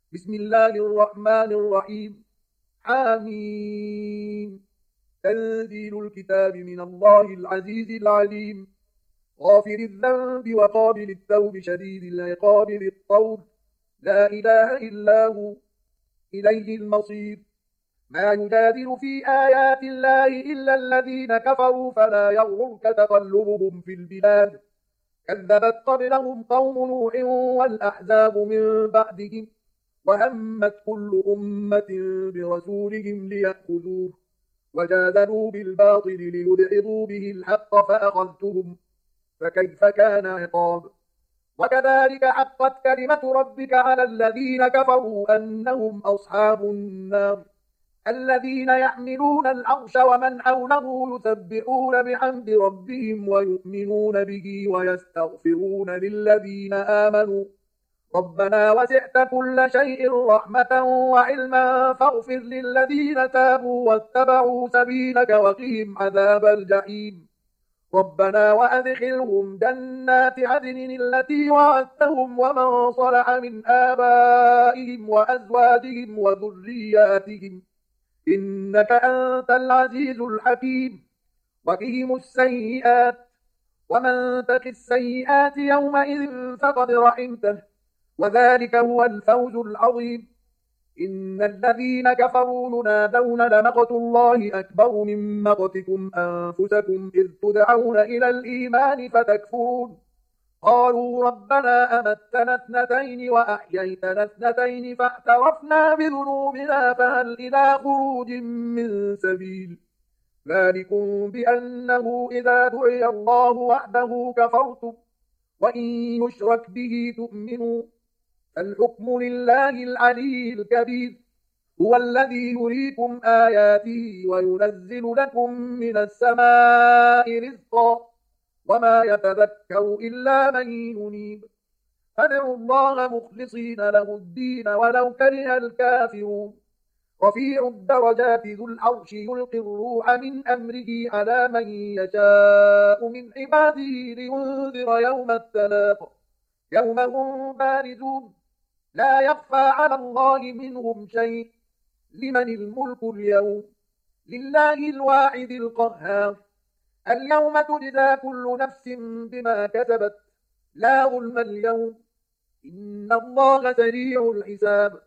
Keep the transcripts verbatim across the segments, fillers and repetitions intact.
بسم الله الرحمن الرحيم. حميم. تنزيل الكتاب من الله العزيز العليم. غافر الذنب وقابل التوب شديد العقاب ذي الطول. لا إله إلا هو، إليه المصير. ما يجادل في آيات الله إلا الذين كفروا فلا يغرك تقلبهم في البلاد. كذبت قبلهم قوم نوح والأحزاب من بعدهم، وهمت كل أمة برسولهم ليأخذوه، وجادلوا بالباطل ليدحضوا به الحق فأخذتهم، فكيف كان عقاب. وكذلك حقت كلمة ربك على الذين كفروا أنهم أصحاب النار. الذين يحملون العرش ومن حوله يسبحون بحمد ربهم ويؤمنون به ويستغفرون للذين آمنوا ربنا وسعت كل شيء رحمة وعلما فاغفر للذين تابوا واتبعوا سبيلك وقهم عذاب الجحيم. ربنا وأدخلهم جنات عدن التي وعدتهم ومن صلح من آبائهم وأزواجهم وذرياتهم إنك أنت العزيز الحكيم. وقهم السيئات، ومن تق السيئات يومئذ فقد رحمته، وذلك هو الفوز العظيم. إن الذين كفروا ينادون لمقت الله أكبر من مقتكم أنفسكم إذ تدعون إلى الإيمان فتكفرون. قالوا ربنا أمتنا اثنتين وأحييتنا اثنتين فاعترفنا بذنوبنا فهل إلى خروج من سبيل. ذلكم بأنه إذا دعي الله وحده كفرتم، وإن يشرك به تؤمنوا. الحكم لله العلي الكبير، هو الذي يريكم آياته وينزل لكم من السماء رزقا، وما يتذكر إلا من ينيب. فادعوا الله مخلصين له الدين ولو كره الكافرون. رفيع الدرجات ذو العرش يلقي الروح من أمره على من يشاء من عباده لينذر يوم التلاق. يوم هم بارزون لا يخفى على الله منهم شيء. لمن الملك اليوم؟ لله الواحد القهار. اليوم تجزى كل نفس بما كسبت، لا ظلم اليوم، إن الله سريع الحساب.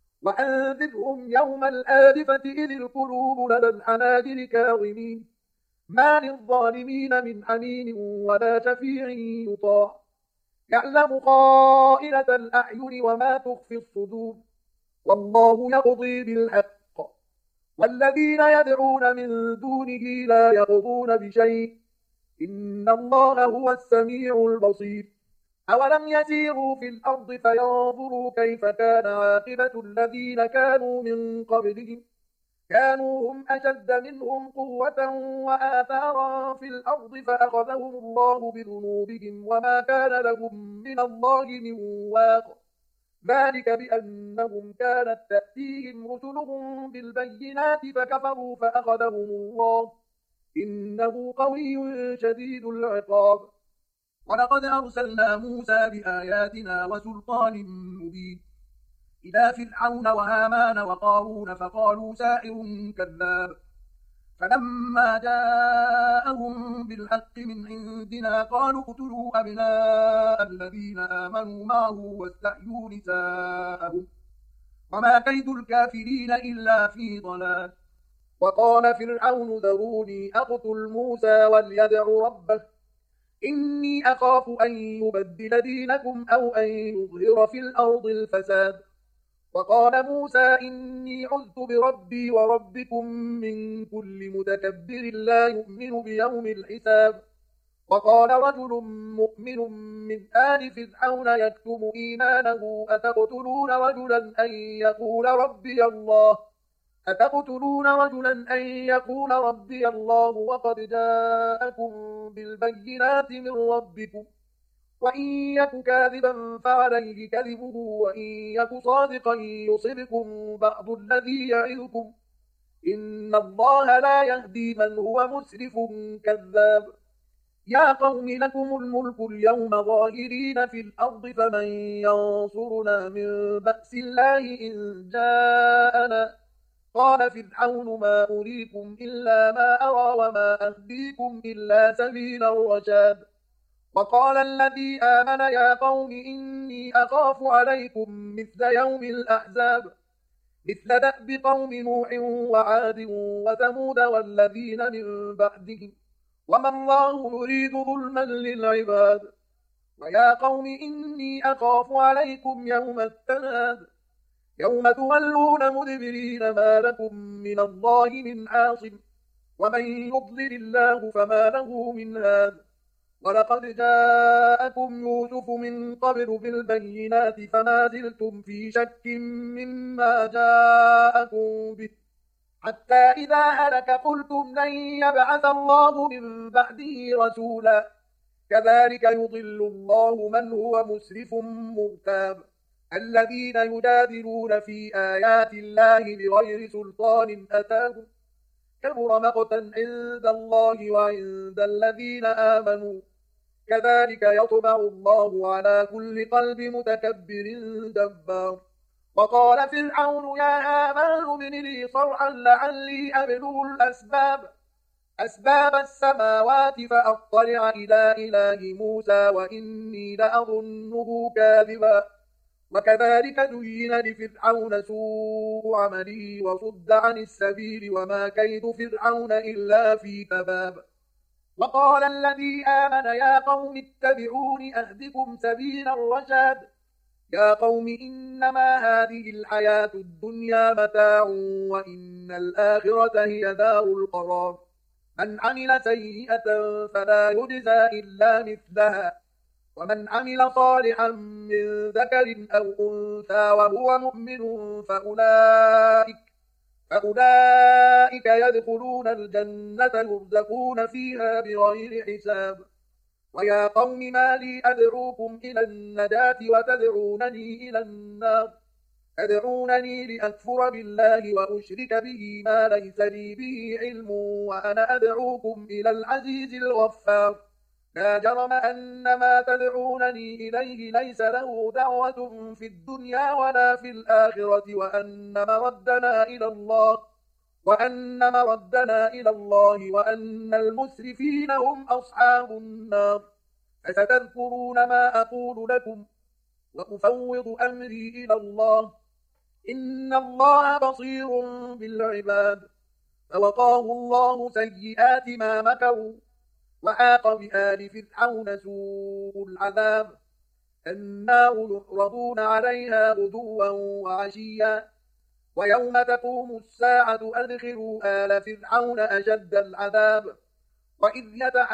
وأنذرهم يوم الآزفة إذ القلوب لدى الحناجر كاظمين، ما للظالمين من حميم ولا شفيع يطاع. يعلم خائنة الأعين وما تخفي الصدور، والله يقضي بالحق. والذين يدعون من دونه لا يقضون بشيء، إن الله هو السميع البصير. أولم يسيروا في الأرض فينظروا كيف كان عاقبة الذين كانوا من قبلهم، كانوا هم أشد منهم قوة وآثارا في الأرض فأخذهم الله بذنوبهم وما كان لهم من الله من واق. ذلك بأنهم كانت تأتيهم رسلهم بالبينات فكفروا فأخذهم الله، إنه قوي شديد العقاب. ولقد أرسلنا موسى بآياتنا وسلطان مبين إلى فرعون وهامان وقارون فقالوا ساحر كذاب. فلما جاءهم بالحق من عندنا قالوا اقتلوا أبناء الذين آمنوا معه واستحيوا نساءهم، وما كيد الكافرين إلا في ضلال. وقال فرعون ذروني أقتل موسى وليدع ربه، إني أخاف أن يبدل دينكم أو أن يظهر في الأرض الفساد. وقال موسى إني عذت بربي وربكم من كل متكبر لا يؤمن بيوم الحساب. وقال رجل مؤمن من آل فرعون يكتم إيمانه أتقتلون رجلا أن يقول ربي الله أتقتلون رجلا أن يقول ربي الله وقد جاءكم بالبينات من ربكم، وإن يك كاذبا فعليه كذبه وإن يك صادقا يصبكم بعض الذي يعظكم، إن الله لا يهدي من هو مسرف كذاب. يا قوم لكم الملك اليوم ظاهرين في الأرض فمن ينصرنا من بأس الله إن جاءنا قال فرعون ما أريكم إلا ما أرى وما أهديكم إلا سبيل الرشاد وقال الذي آمن يا قوم إني أخاف عليكم مثل يوم الأحزاب مثل دأب قوم نوح وعاد وثمود والذين من بعدهم وما الله يريد ظلما للعباد ويا قوم إني أخاف عليكم يوم التناد يوم تولون مدبرين ما لكم من الله من عاصم ومن يضلل الله فما له من هاد ولقد جاءكم يوسف من قبل بالبينات فما زلتم في شك مما جاءكم به حتى إذا هلك قلتم لن يبعث الله من بعده رسولا كذلك يضل الله من هو مسرف مرتاب الذين يجادلون في آيات الله بغير سلطان أتاهم كبر مقتا عند الله وعند الذين آمنوا كذلك يطبع الله على كل قلب متكبر جبار وقال فرعون يا هامان ابن لي صرحا لعلي أبلغ الأسباب أسباب السماوات فأطلع إلى إله موسى وإني لأظنه كاذبا وكذلك زين لفرعون سوء عمله وصد عن السبيل وما كيد فرعون إلا في تباب وقال الذي آمن يا قوم اتبعون أهدكم سبيل الرشاد يا قوم إنما هذه الحياة الدنيا متاع وإن الآخرة هي دار القرار من عمل سيئة فلا يجزى إلا مثلها ومن عمل صالحا من ذكر أو أنثى وهو مؤمن فأولئك, فأولئك يدخلون الجنة يرزقون فيها بغير حساب ويا قوم ما لي أدعوكم إلى النجاة وتدعونني إلى النار أدعونني لأكفر بالله وأشرك به ما ليس لي به علم وأنا أدعوكم إلى العزيز الغفار لا جرم أن ما تدعونني إليه ليس له دعوة في الدنيا ولا في الآخرة وأن مردنا إلى الله وأن مردنا إلى الله وأن المسرفين هم أصحاب النار فستذكرون ما أقول لكم وأفوض أمري إلى الله إن الله بصير بالعباد فوقاه الله سيئات ما مكروا وحاق بآل فرعون سوء العذاب النار يعرضون عليها غدوا وعشيا ويوم تقوم الساعة أدخلوا آل فرعون أشد العذاب وإذ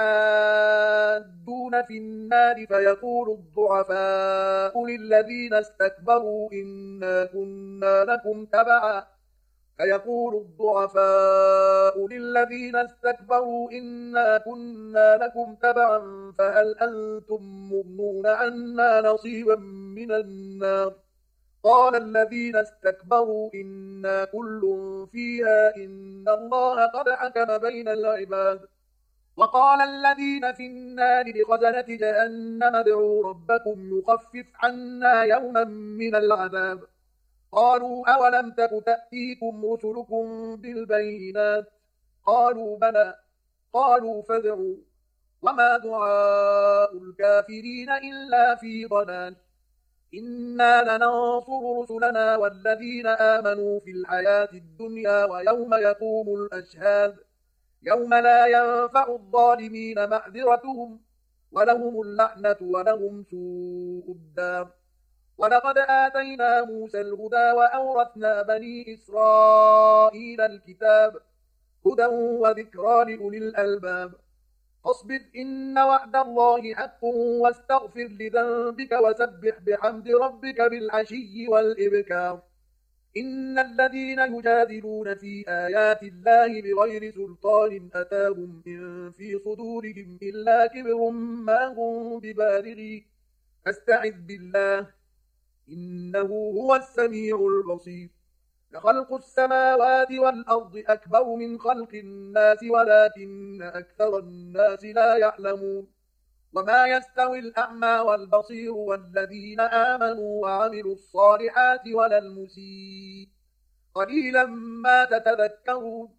يتحاجون في النار فيقول الضعفاء للذين استكبروا إنا كنا لكم تبعا فيقول الضعفاء للذين استكبروا إنا كنا لكم تبعا فهل أنتم مغنون عنا نصيبا من النار قال الذين استكبروا إنا كل فيها إن الله قد حكم بين العباد وقال الذين في النار لخزنة جهنم ادعوا ربكم يخفف عنا يوما من العذاب قالوا أولم تك تأتيكم رسلكم بالبينات قالوا بلى قالوا فادعوا وما دعاء الكافرين إلا في ضلال إنا لننصر رسلنا والذين آمنوا في الحياة الدنيا ويوم يقوم الأشهاد يوم لا ينفع الظالمين معذرتهم ولهم اللعنة ولهم سوء الدار ولقد آتينا موسى الهدى وأورثنا بني إسرائيل الكتاب هدى وذكرى لأولي الألباب فاصبر إن وعد الله حق واستغفر لذنبك وسبح بحمد ربك بالعشي والإبكار إن الذين يجادلون في آيات الله بغير سلطان أتاهم إن في صدورهم إلا كبر ما هم ببالغي فاستعذ بالله إنه هو السميع البصير لخلق السماوات والأرض أكبر من خلق الناس ولكن أكثر الناس لا يعلمون وما يستوي الأعمى والبصير والذين آمنوا وعملوا الصالحات ولا المسيء قليلا ما تتذكرون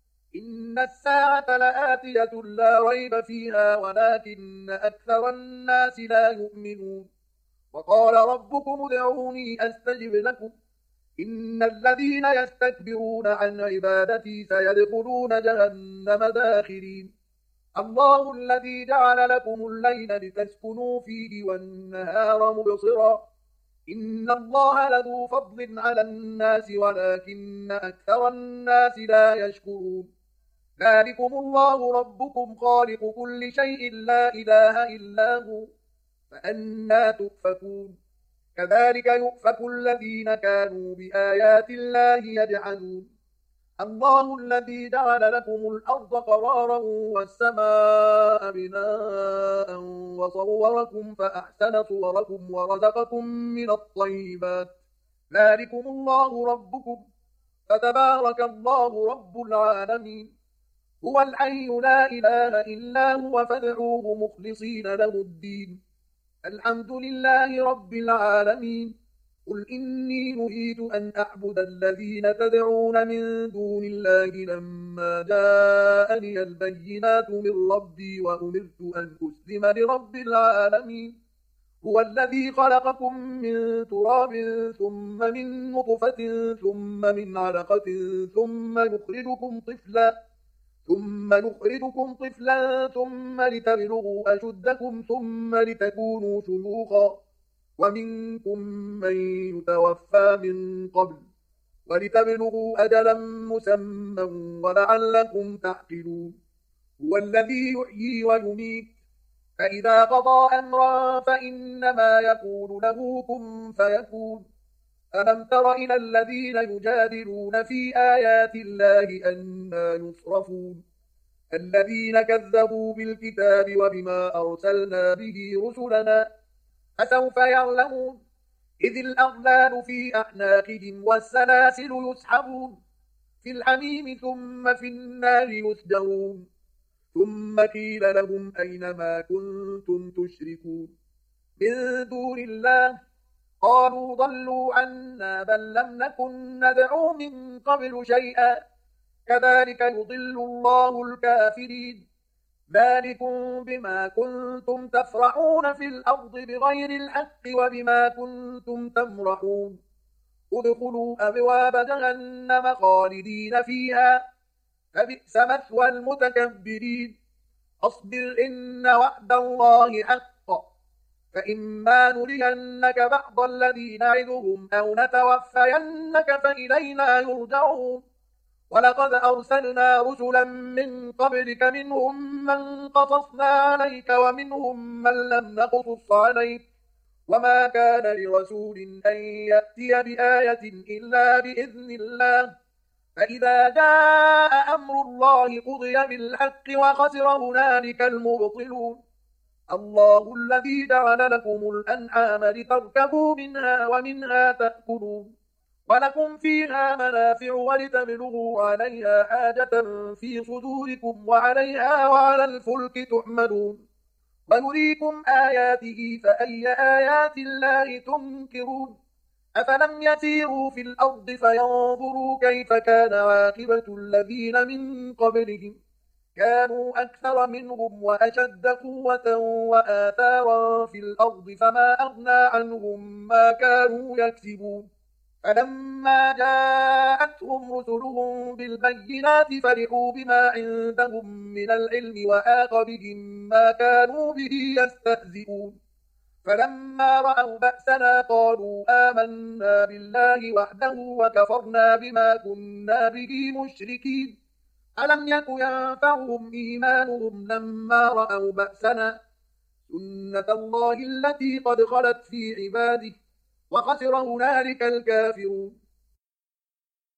إن الساعة لآتية لا ريب فيها ولكن أكثر الناس لا يؤمنون وقال ربكم ادعوني أستجب لكم إن الذين يستكبرون عن عبادتي سيدخلون جهنم داخرين الله الذي جعل لكم الليل لتسكنوا فيه والنهار مبصرا إن الله لذو فضل على الناس ولكن أكثر الناس لا يشكرون ذلكم الله ربكم خالق كل شيء لا إله إلا هو فأنى تؤفكون كذلك يؤفك الذين كانوا بآيات الله يجحدون الله الذي جعل لكم الأرض قرارا والسماء بناء وصوركم فأحسن صوركم ورزقكم من الطيبات ذلكم الله ربكم فتبارك الله رب العالمين هو الحي لا إله إلا هو فادعوه مخلصين له الدين الحمد لله رب العالمين قل إني نهيت أن أعبد الذين تدعون من دون الله لما جاءني البينات من ربي وأمرت أن أسلم لرب العالمين هو الذي خلقكم من تراب ثم من نطفة ثم من علقة ثم يخرجكم طفلا ثم نخرجكم طفلا ثم لتبلغوا أشدكم ثم لتكونوا شيوخا ومنكم من يتوفى من قبل ولتبلغوا أجلا مسمى ولعلكم تعقلون هو الذي يحيي ويميت فإذا قضى أمرا فإنما يقول له كن فيكون ألم تر إلى الذين يجادلون في آيات الله أنى يصرفون الذين كذبوا بالكتاب وبما أرسلنا به رسلنا فسوف يعلمون إذ الأغلال في أعناقهم والسلاسل يسحبون في الحميم ثم في النار يسجرون ثم قيل لهم أين ما كنتم تشركون من دون الله قالوا ضلوا عنا بل لم نكن ندعو من قبل شيئا كذلك يضل الله الكافرين ذلكم بما كنتم تفرحون في الأرض بغير الحق وبما كنتم تمرحون ادخلوا أبواب جهنم خالدين فيها فبئس مثوى المتكبرين اصبر إن وعد الله حق فإما نرينك بعض الذي نعدهم أو نتوفينك فإلينا يرجعون ولقد أرسلنا رسلا من قبلك منهم من قصصنا عليك ومنهم من لم نقصص عليك وما كان لرسول أن يأتي بآية إلا بإذن الله فإذا جاء أمر الله قضي بالحق وخسر هنالك المبطلون الله الذي جعل لكم الأنعام لتركبوا منها ومنها تأكلون ولكم فيها منافع ولتبلغوا عليها حاجة في صدوركم وعليها وعلى الفلك تحملون ويريكم آياته فأي آيات الله تنكرون أفلم يسيروا في الأرض فينظروا كيف كان عاقبة الذين من قبلهم كانوا أكثر منهم وأشد قوة وآثارا في الأرض فما أغنى عنهم ما كانوا يكسبون فلما جاءتهم رسلهم بالبينات فرحوا بما عندهم من العلم وحاق بهم ما كانوا به يستهزئون فلما رأوا بأسنا قالوا آمنا بالله وحده وكفرنا بما كنا به مشركين ألم يك ينفعهم إيمانهم لما رأوا بأسنا سنة الله التي قد خلت في عباده وخسر هنالك الكافرون